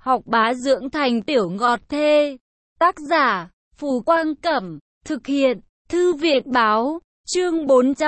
học bá dưỡng thành tiểu ngọt thê. Tác giả, Phù Quang Cẩm, thực hiện, Thư viện Báo, chương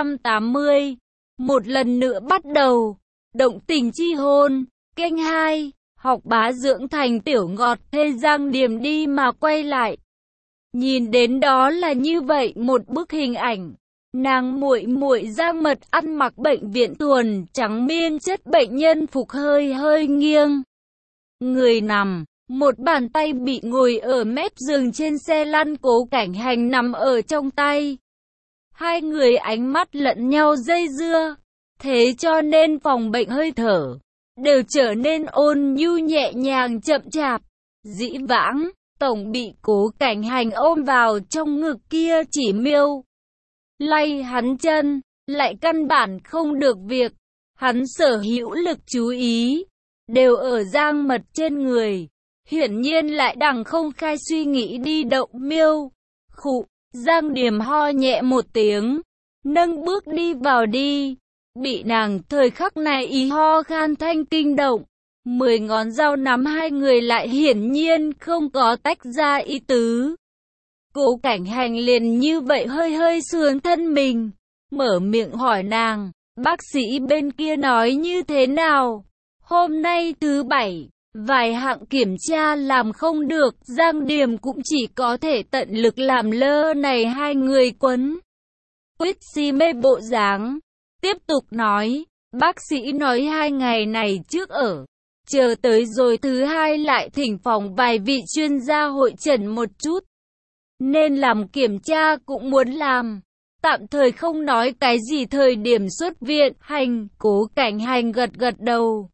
480. Một lần nữa bắt đầu, động tình chi hôn, kênh 2, học bá dưỡng thành tiểu ngọt thê. Giang Điềm đi mà quay lại. Nhìn đến đó là như vậy một bức hình ảnh. Nàng muội muội Giang Mật ăn mặc bệnh viện thuần trắng miên chất bệnh nhân phục hơi hơi nghiêng. Người nằm, một bàn tay bị ngồi ở mép giường trên xe lăn. Cố Cảnh Hành nằm ở trong tay. Hai người ánh mắt lẫn nhau dây dưa. Thế cho nên phòng bệnh hơi thở đều trở nên ôn nhu nhẹ nhàng chậm chạp. Dĩ vãng, tổng bị Cố Cảnh Hành ôm vào trong ngực kia chỉ miêu lay hắn chân, lại căn bản không được việc. Hắn sở hữu lực chú ý đều ở Giang Mật trên người, hiển nhiên lại đằng không khai suy nghĩ đi động miêu. Khụ, Giang Điềm ho nhẹ một tiếng, nâng bước đi vào đi. Bị nàng thời khắc này ý ho khan thanh kinh động. 10 ngón dao nắm hai người lại hiển nhiên không có tách ra ý tứ. Cố Cảnh Hành liền như vậy hơi hơi sườn thân mình, mở miệng hỏi nàng, bác sĩ bên kia nói như thế nào? Hôm nay thứ bảy, vài hạng kiểm tra làm không được, Giang Điềm cũng chỉ có thể tận lực làm lơ này hai người quấn quýt si mê bộ dáng. Tiếp tục nói, bác sĩ nói 2 ngày này trước ở, chờ tới rồi thứ hai lại thỉnh phòng vài vị chuyên gia hội chẩn một chút. Nên làm kiểm tra cũng muốn làm, tạm thời không nói cái gì thời điểm xuất viện. Hành, Cố Cảnh Hành gật gật đầu.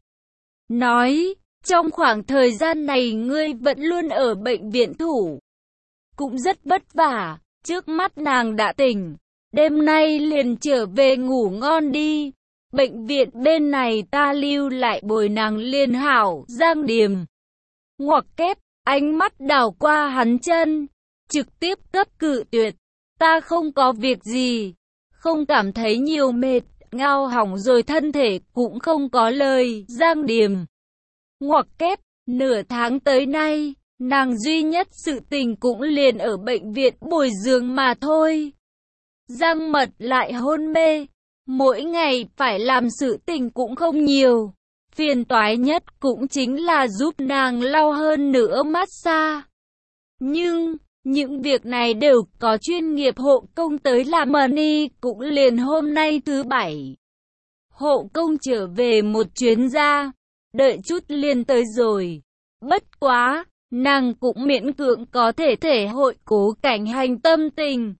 Nói, trong khoảng thời gian này ngươi vẫn luôn ở bệnh viện thủ. Cũng rất vất vả, trước mắt nàng đã tỉnh. Đêm nay liền trở về ngủ ngon đi. Bệnh viện bên này ta lưu lại bồi nàng liền hảo. Giang Điềm ngoặc kép, ánh mắt đảo qua hắn chân, trực tiếp cấp cự tuyệt. Ta không có việc gì, không cảm thấy nhiều mệt, ngao hỏng rồi thân thể cũng không có lời. Giang Điềm ngoặc kép, nửa tháng tới nay, nàng duy nhất sự tình cũng liền ở bệnh viện bồi dưỡng mà thôi. Giang Mật lại hôn mê, mỗi ngày phải làm sự tình cũng không nhiều. Phiền toái nhất cũng chính là giúp nàng lau hơn nữa massage. Nhưng những việc này đều có chuyên nghiệp hộ công tới làm. Money cũng liền hôm nay thứ bảy. Hộ công trở về một chuyến ra, đợi chút liền tới rồi. Bất quá, nàng cũng miễn cưỡng có thể thể hội Cố Cảnh Hành tâm tình.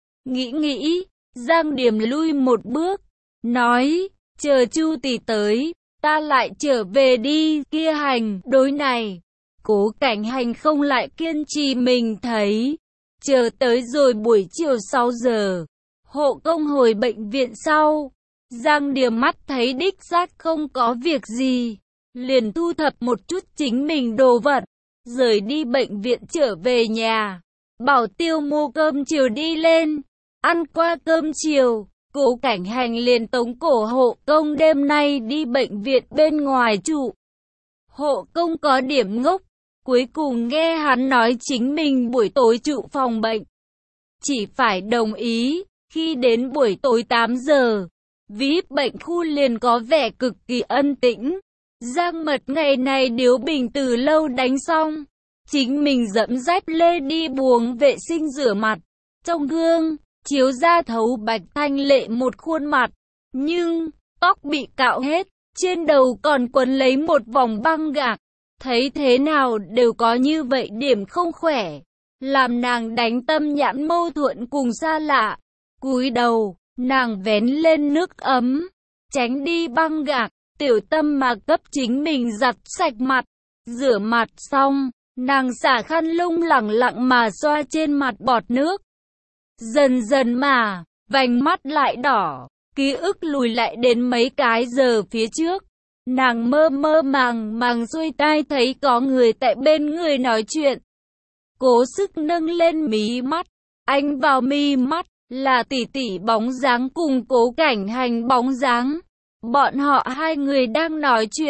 Nghĩ, Giang Điềm lui một bước, nói, chờ Chu tỷ tới, ta lại trở về đi. Kia Hành, đối này, Cố Cảnh Hành không lại kiên trì mình thấy. Chờ tới rồi buổi chiều 6 giờ, hộ công hồi bệnh viện sau. Giang Điềm mắt thấy đích xác không có việc gì, liền thu thập một chút chính mình đồ vật, rời đi bệnh viện trở về nhà. Bảo tiêu mua cơm chiều đi lên. Ăn qua cơm chiều, Cố Cảnh Hành liền tống cổ hộ công đêm nay đi bệnh viện bên ngoài trụ. Hộ công có điểm ngốc, cuối cùng nghe hắn nói chính mình buổi tối trụ phòng bệnh, chỉ phải đồng ý. Khi đến buổi tối 8 giờ, VIP bệnh khu liền có vẻ cực kỳ ân tĩnh. Giang Mật ngày này điếu bình từ lâu đánh xong, chính mình dẫm dép lê đi buồng vệ sinh rửa mặt. Trong gương chiếu ra thấu bạch thanh lệ một khuôn mặt, nhưng tóc bị cạo hết, trên đầu còn quấn lấy một vòng băng gạc. Thấy thế nào đều có như vậy điểm không khỏe, làm nàng đánh tâm nhãn mâu thuẫn cùng xa lạ. Cúi đầu, nàng vén lên nước ấm, tránh đi băng gạc, tiểu tâm mà cấp chính mình giặt sạch mặt. Rửa mặt xong, nàng xả khăn lung lẳng lặng mà xoa trên mặt bọt nước. Dần dần mà, vành mắt lại đỏ, ký ức lùi lại đến mấy cái giờ phía trước. Nàng mơ mơ màng xuôi tai thấy có người tại bên người nói chuyện. Cố sức nâng lên mí mắt, ánh vào mi mắt là tỷ tỷ bóng dáng cùng Cố Cảnh Hành bóng dáng. Bọn họ hai người đang nói chuyện,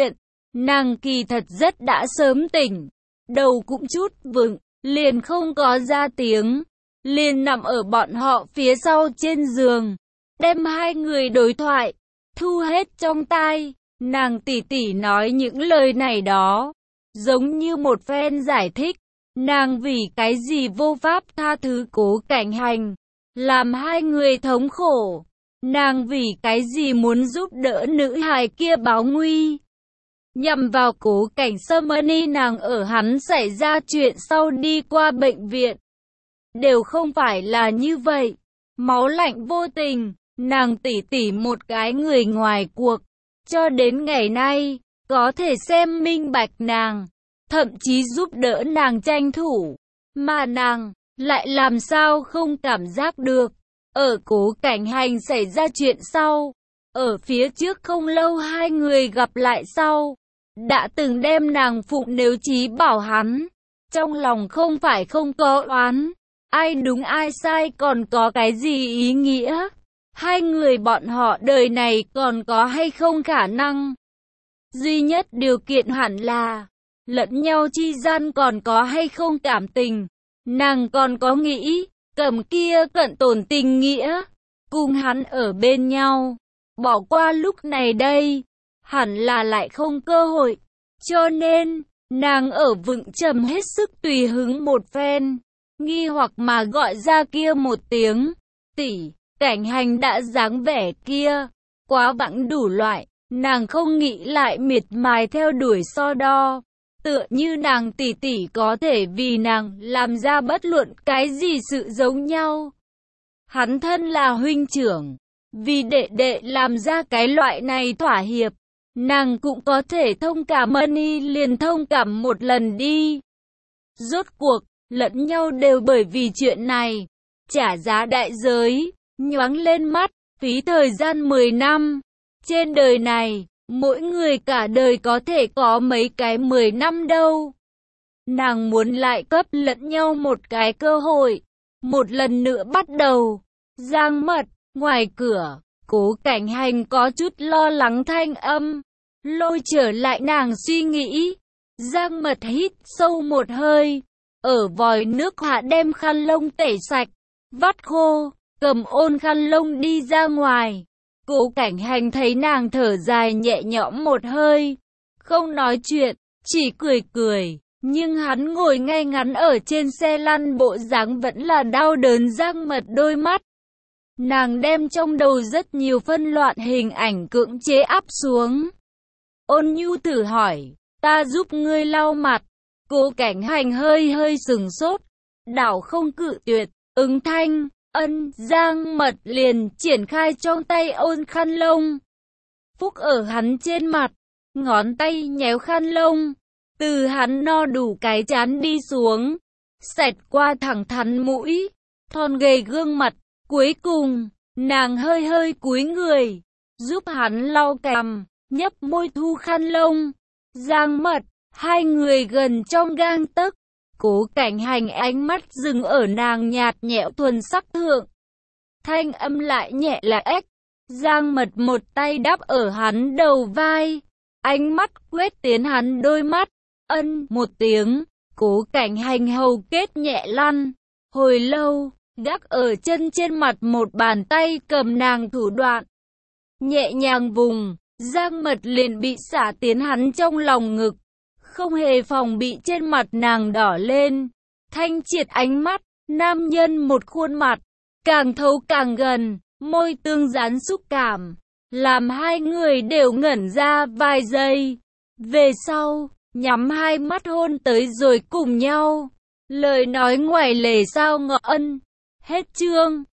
Nàng kỳ thật rất đã sớm tỉnh, đầu cũng chút vựng, liền không có ra tiếng, liền nằm ở bọn họ phía sau trên giường, đem hai người đối thoại thu hết trong tai. Nàng tỉ tỉ nói những lời này đó, giống như một phen giải thích, nàng vì cái gì vô pháp tha thứ Cố Cảnh Hành, làm hai người thống khổ, nàng vì cái gì muốn giúp đỡ nữ hài kia báo nguy. Nhằm vào Cố Cảnh Sâm nàng ở hắn xảy ra chuyện sau đi qua bệnh viện. Đều không phải là như vậy. Máu lạnh vô tình, nàng tỉ tỉ một cái người ngoài cuộc. Cho đến ngày nay, có thể xem minh bạch nàng, thậm chí giúp đỡ nàng tranh thủ. Mà nàng, lại làm sao không cảm giác được. Ở Cố Cảnh Hành xảy ra chuyện sau, ở phía trước không lâu hai người gặp lại sau, đã từng đem nàng phụng nếu chí bảo hắn. Trong lòng không phải không có oán, ai đúng ai sai còn có cái gì ý nghĩa. Hai người bọn họ đời này còn có hay không khả năng. Duy nhất điều kiện hẳn là lẫn nhau chi gian còn có hay không cảm tình. Nàng còn có nghĩ Cẩm kia cận tồn tình nghĩa, cùng hắn ở bên nhau. Bỏ qua lúc này đây, hẳn là lại không cơ hội. Cho nên, nàng ở vựng trầm hết sức tùy hứng một phen, nghi hoặc mà gọi ra kia một tiếng, tỷ. Cảnh Hành đã dáng vẻ kia, quá vãng đủ loại, nàng không nghĩ lại miệt mài theo đuổi so đo. Tựa như nàng tỷ tỷ có thể vì nàng làm ra bất luận cái gì sự giống nhau. Hắn thân là huynh trưởng, vì đệ đệ làm ra cái loại này thỏa hiệp, nàng cũng có thể thông cảm liền thông cảm một lần đi. Rốt cuộc, lẫn nhau đều bởi vì chuyện này, trả giá đại giới. Nhoáng lên mắt, phí thời gian 10 năm. Trên đời này, mỗi người cả đời có thể có mấy cái 10 năm đâu. Nàng muốn lại cấp lẫn nhau một cái cơ hội. Một lần nữa bắt đầu. Giang Mật, ngoài cửa, Cố Cảnh Hành có chút lo lắng thanh âm. Lôi trở lại nàng suy nghĩ. Giang Mật hít sâu một hơi. Ở vòi nước hạ đem khăn lông tẩy sạch, vắt khô. Cầm ôn khăn lông đi ra ngoài. Cố Cảnh Hành thấy nàng thở dài nhẹ nhõm một hơi, không nói chuyện, chỉ cười cười. Nhưng hắn ngồi ngay ngắn ở trên xe lăn, bộ dáng vẫn là đau đớn. Giang Mật đôi mắt, nàng đem trong đầu rất nhiều phân loạn hình ảnh cưỡng chế áp xuống. Ôn nhu thử hỏi, ta giúp ngươi lau mặt. Cố Cảnh Hành hơi hơi sừng sốt, đảo không cự tuyệt, ứng thanh. Ân. Giang Mật liền triển khai trong tay ôn khăn lông, phúc ở hắn trên mặt, ngón tay nhéo khăn lông, từ hắn no đủ cái trán đi xuống, xẹt qua thẳng thắn mũi, thon gầy gương mặt. Cuối cùng, nàng hơi hơi cúi người, giúp hắn lau cằm, nhấp môi thu khăn lông. Giang Mật, hai người gần trong gang tấc. Cố Cảnh Hành ánh mắt dừng ở nàng nhạt nhẽo thuần sắc thượng. Thanh âm lại nhẹ là ếch. Giang Mật một tay đắp ở hắn đầu vai, ánh mắt quét tiến hắn đôi mắt. Ân một tiếng, Cố Cảnh Hành hầu kết nhẹ lăn. Hồi lâu, gác ở chân trên mặt một bàn tay cầm nàng thủ đoạn. Nhẹ nhàng vùng, Giang Mật liền bị xả tiến hắn trong lòng ngực. Không hề phòng bị trên mặt nàng đỏ lên, thanh triệt ánh mắt, nam nhân một khuôn mặt, càng thấu càng gần, môi tương dán xúc cảm, làm hai người đều ngẩn ra vài giây. Về sau, nhắm hai mắt hôn tới rồi cùng nhau, lời nói ngoài lề sao ngọ ân. Hết chương.